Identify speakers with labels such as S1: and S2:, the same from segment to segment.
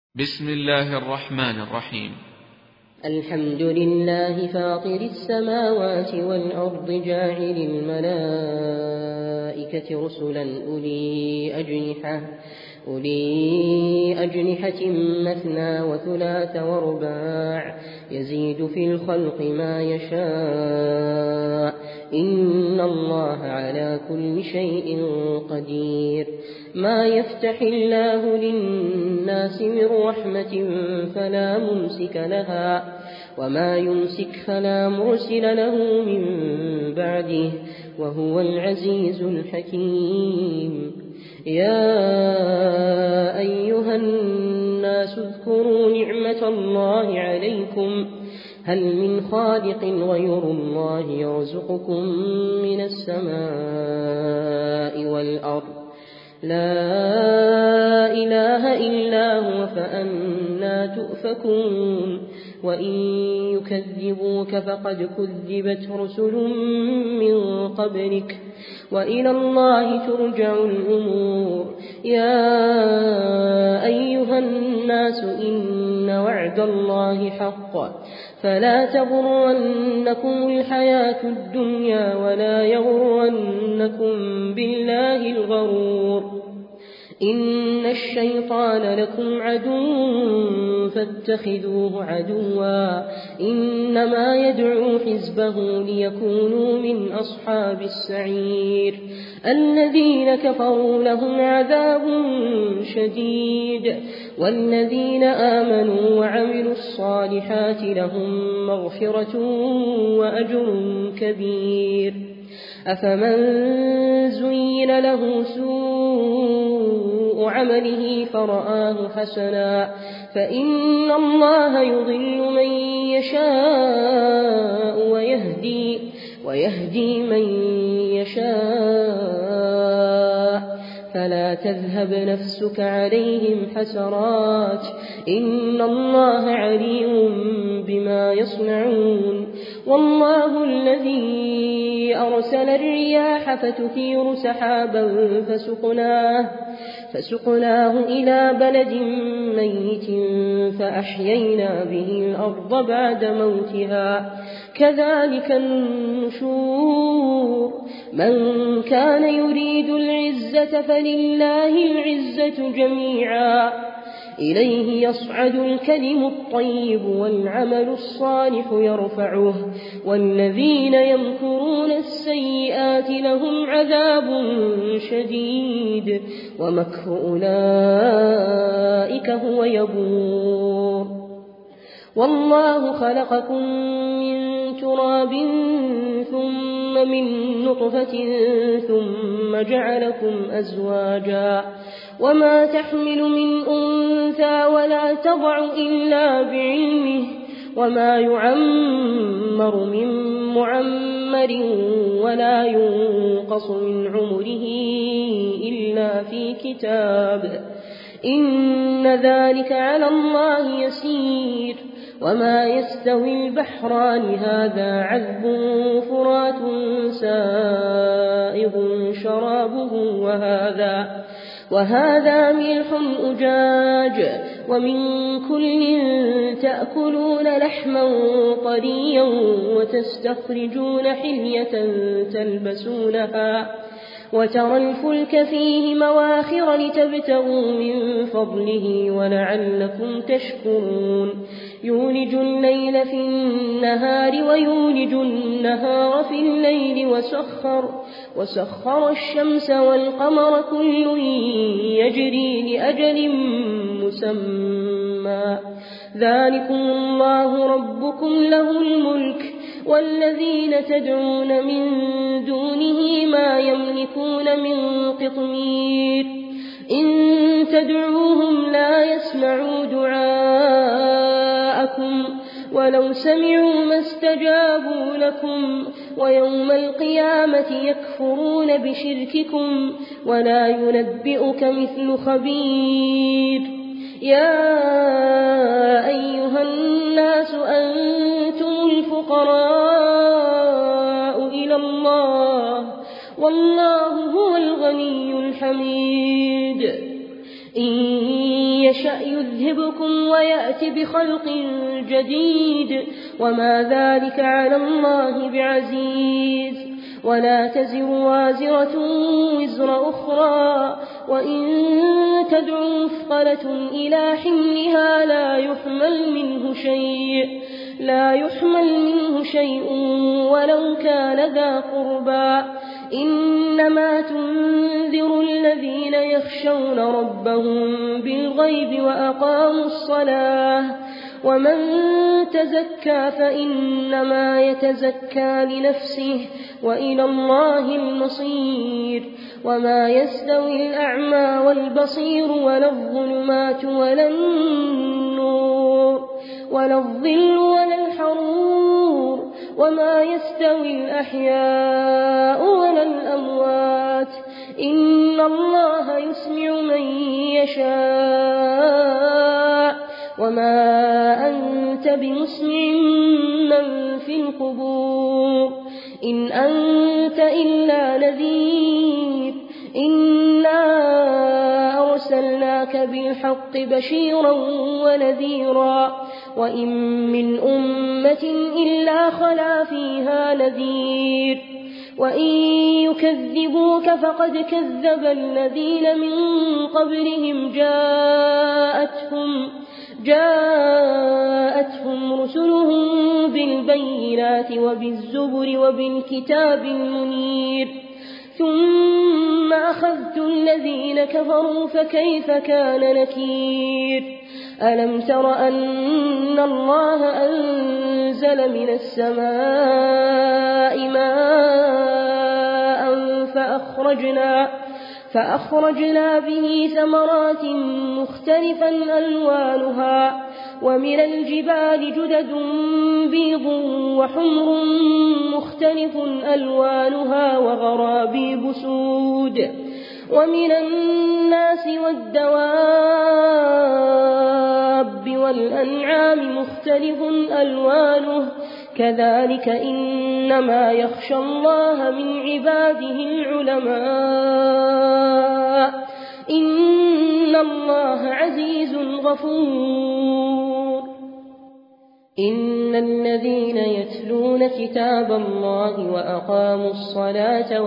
S1: بسم الله الرحمن الرحيم.
S2: الحمد لله فاطر السماوات والأرض جاعل الملائكة رسلا أولي أجنحة مثنى وثلاث ورباع يزيد في الخلق ما يشاء إن الله على كل شيء قدير. ما يفتح الله للناس من رحمة فلا ممسك لها وما يمسك فلا مرسل له من بعده وهو العزيز الحكيم. يا أيها الناس اذكروا نعمة الله عليكم هل من خالق غير الله يرزقكم من السماء والأرض لا إله إلا هو فأنى تؤفكون. وإن يكذبوك فقد كذبت رسل من قبلك وإلى الله ترجع الأمور. يا أيها الناس إن وعد الله حق فلا تغرنكم الحياة الدنيا ولا يغرنكم بالله الغرور. إن الشيطان لكم عدو فاتخذوه عدوا إنما يدعو حزبه ليكونوا من أصحاب السعير. الذين كفروا لهم عذاب شديد والذين آمنوا وعملوا الصالحات لهم مغفرة وأجر كبير. أفمن زين له سوء عمله فرآه حسنا فإن الله يضل من يشاء ويهدي من يشاء فلا تذهب نفسك عليهم حسرات إن الله عليم بما يصنعون. والله الذي أرسل الرياح فتثير سحابا فسقناه إلى بلد ميت فأحيينا به الأرض بعد موتها كذلك النشور. من كان يريد العزة فلله العزة جميعا إليه يصعد الكلم الطيب والعمل الصالح يرفعه والذين يمكرون السيئات لهم عذاب شديد ومكر أولئك هو يبور. والله خلقكم من تراب ثم من نطفة ثم جعلكم أزواجا وما تحمل من أنثى ولا تضع إلا بعلمه وما يعمر من معمر ولا ينقص من عمره إلا في كتاب إن ذلك على الله يسير. وما يستوي البحران هذا عذب فرات سائغ شرابه وهذا ملح أجاج ومن كل تأكلون لحما طريا وتستخرجون حلية تلبسونها وترى الفلك فيه مواخر لتبتغوا من فضله ولعلكم تشكرون. يولج الليل في النهار ويولج النهار في الليل وسخر الشمس والقمر كل يجري لأجل مسمى ذلكم الله ربكم له الملك والذين تدعون من دونه ما يملكون من قطمير. إن تدعوهم لا يسمعوا دعاءكم ولو سمعوا ما استجابوا لكم ويوم القيامة يكفرون بشرككم ولا ينبئك مثل خبير. يا أيها الناس أنتم الفقراء إلى الله والله هو الغني الحميد. إن يشأ يذهبكم ويأت بخلق جديد وما ذلك على الله بعزيز. ولا تزر وازرة وزر أخرى وإن تدع مثقلة إلى حملها لا يحمل منه شيء ولو كان ذا قربى. إنما تنذر الذين يخشون ربهم بالغيب وأقاموا الصلاة ومن تزكى فإنما يتزكى لنفسه وإلى الله المصير. وما يستوي الأعمى والبصير ولا الظلمات ولا النور ولا الظل ولا الحرور وما يستوي الأحياء ولا الأموات. إن الله يسمع من يشاء وما أنت بمسمع من في القبور إن أنت إلا نذير. إنا أرسلناك بالحق بشيرا ونذيرا وإن من أمة إلا خلا فيها نذير. وإن يكذبوك فقد كذب الذين من قبلهم جاءتهم رسلهم بالبينات وبالزبر وبالكتاب المنير ثم أخذت الذين كفروا فكيف كان نكير. ألم تر أن الله أنزل من السماء ماء فأخرجنا به ثمرات مختلفا ألوانها ومن الجبال جدد بيض وحمر مختلف ألوانها وغرابيب سود ومن الناس والدواب والأنعام مختلف ألوانه كذلك إنما يخشى الله من عباده العلماء إن الله عزيز غفور. إن الذين يتلون كتاب الله وأقاموا الصلاة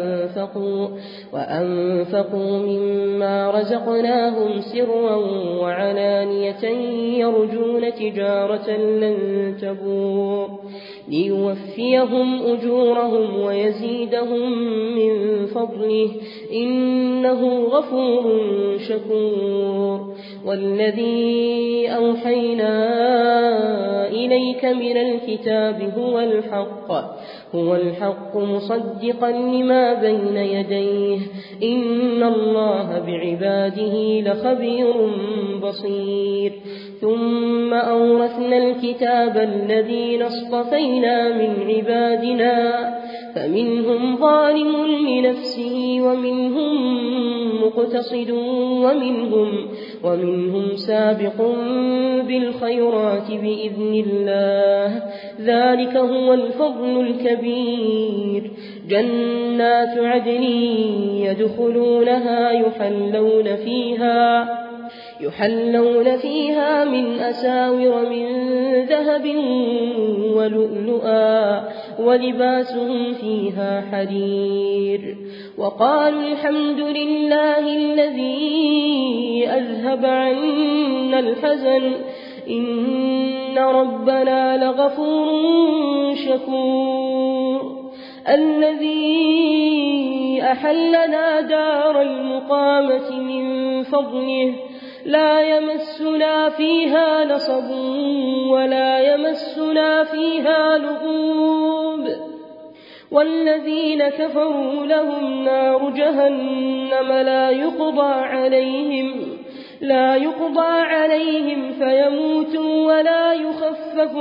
S2: وأنفقوا مما رزقناهم سرا وعلانية يرجون تجارة لن تبور ليوفيهم أجورهم ويزيدهم من فضله إنه غفور شكور. والذي أوحينا إليك من الكتاب هو الحق مصدقا لما بين يديه إن الله بعباده لخبير بصير. ثم أورثنا الكتاب الذين اصطفينا من عبادنا فمنهم ظالم لنفسه ومنهم مقتصد ومنهم سابق بالخيرات بإذن الله ذلك هو الفضل الكبير. جنات عدن يدخلونها يحلون فيها من أساور من ذهب ولؤلؤا ولباسهم فيها حرير. وقالوا الحمد لله الذي أذهب عنا الحزن إن ربنا لغفور شكور. الذي أحلنا دار المقامة من فضله لا يمسنا فيها نصب ولا يمسنا فيها لغوب. والذين كفروا لهم نار جهنم لا يقضى عليهم فيموتوا ولا يخفف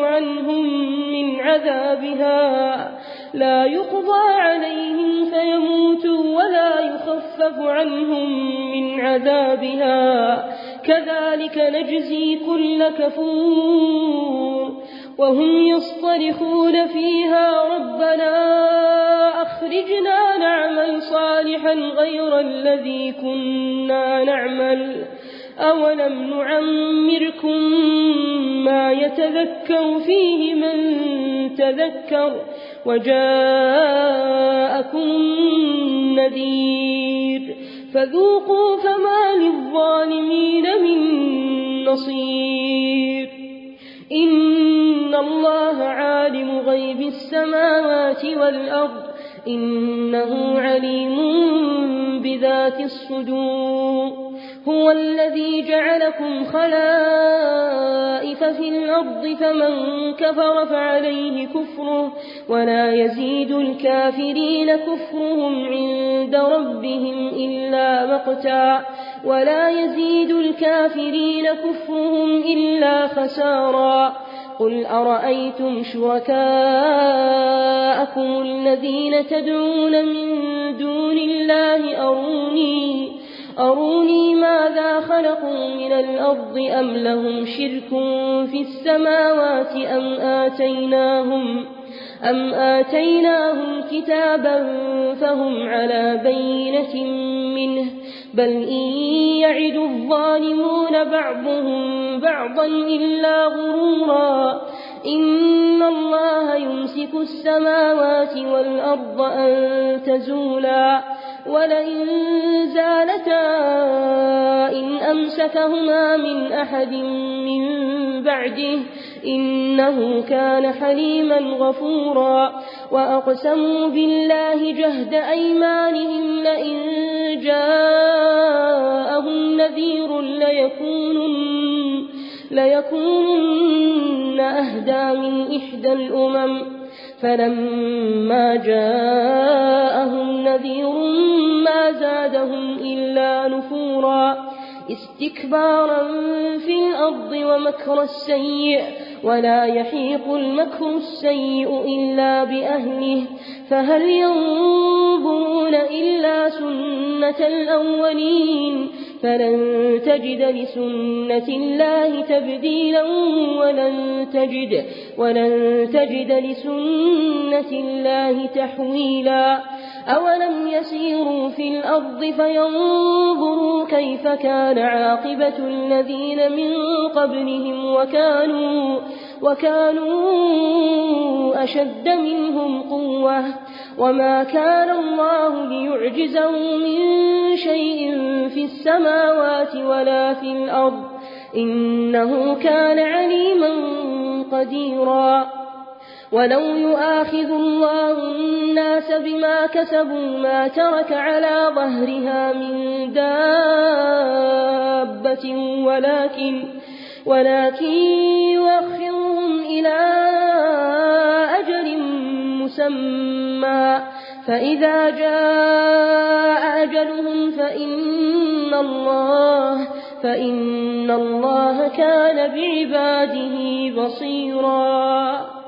S2: عنهم من عذابها كذلك نجزي كل كفور. وهم يصطرخون فيها ربنا أخرجنا نعمل صالحا غير الذي كنا نعمل أولم نعمركم ما يتذكر فيه من تذكر وجاءكم النذير فذوقوا فما للظالمين من نصير إن الله عالم غيب السماوات والأرض إنه عليم بذات الصدور هو الذي جعلكم خلائف في الأرض فمن كفر فعليه كفره ولا يزيد الكافرين كفرهم عند ربهم إلا مقتا ولا يزيد الكافرين كفرهم إلا خسارا قل أرأيتم شركاءكم الذين تدعون من دون الله أروني ماذا خلقوا من الأرض أم لهم شرك في السماوات أم آتيناهم كتابا فهم على بينة منه بل إن يعد الظالمون بعضهم بعضا إلا غرورا إن الله يمسك السماوات والأرض أن تزولا ولئن زالتا إن أمسكهما من أحد من بعده إنه كان حليما غفورا وأقسموا بالله جهد أيمانهم لئن جاءهم نذير ليكونن أهدى من إحدى الأمم فلما جاءهم نذير ما زادهم إلا نفورا استكبارا في الأرض ومكر السيء ولا يحيق المكر السيء إلا بأهله فهل ينظرون إلا سنة الأولين فلن تجد لسنة الله تبديلا ولن تجد لسنة الله تحويلا أولم يسيروا في الأرض فينظروا كيف كان عاقبة الذين من قبلهم وكانوا أشد منهم قوة وما كان الله ليعجزه من شيء في السماوات ولا في الأرض إنه كان عليما قديرا ولو يؤاخذ الله الناس بما كسبوا ما ترك على ظهرها من دابة ولكن يؤخرهم إلى أجل مسمى فإذا جاء أجلهم فإن الله كان بعباده بصيرا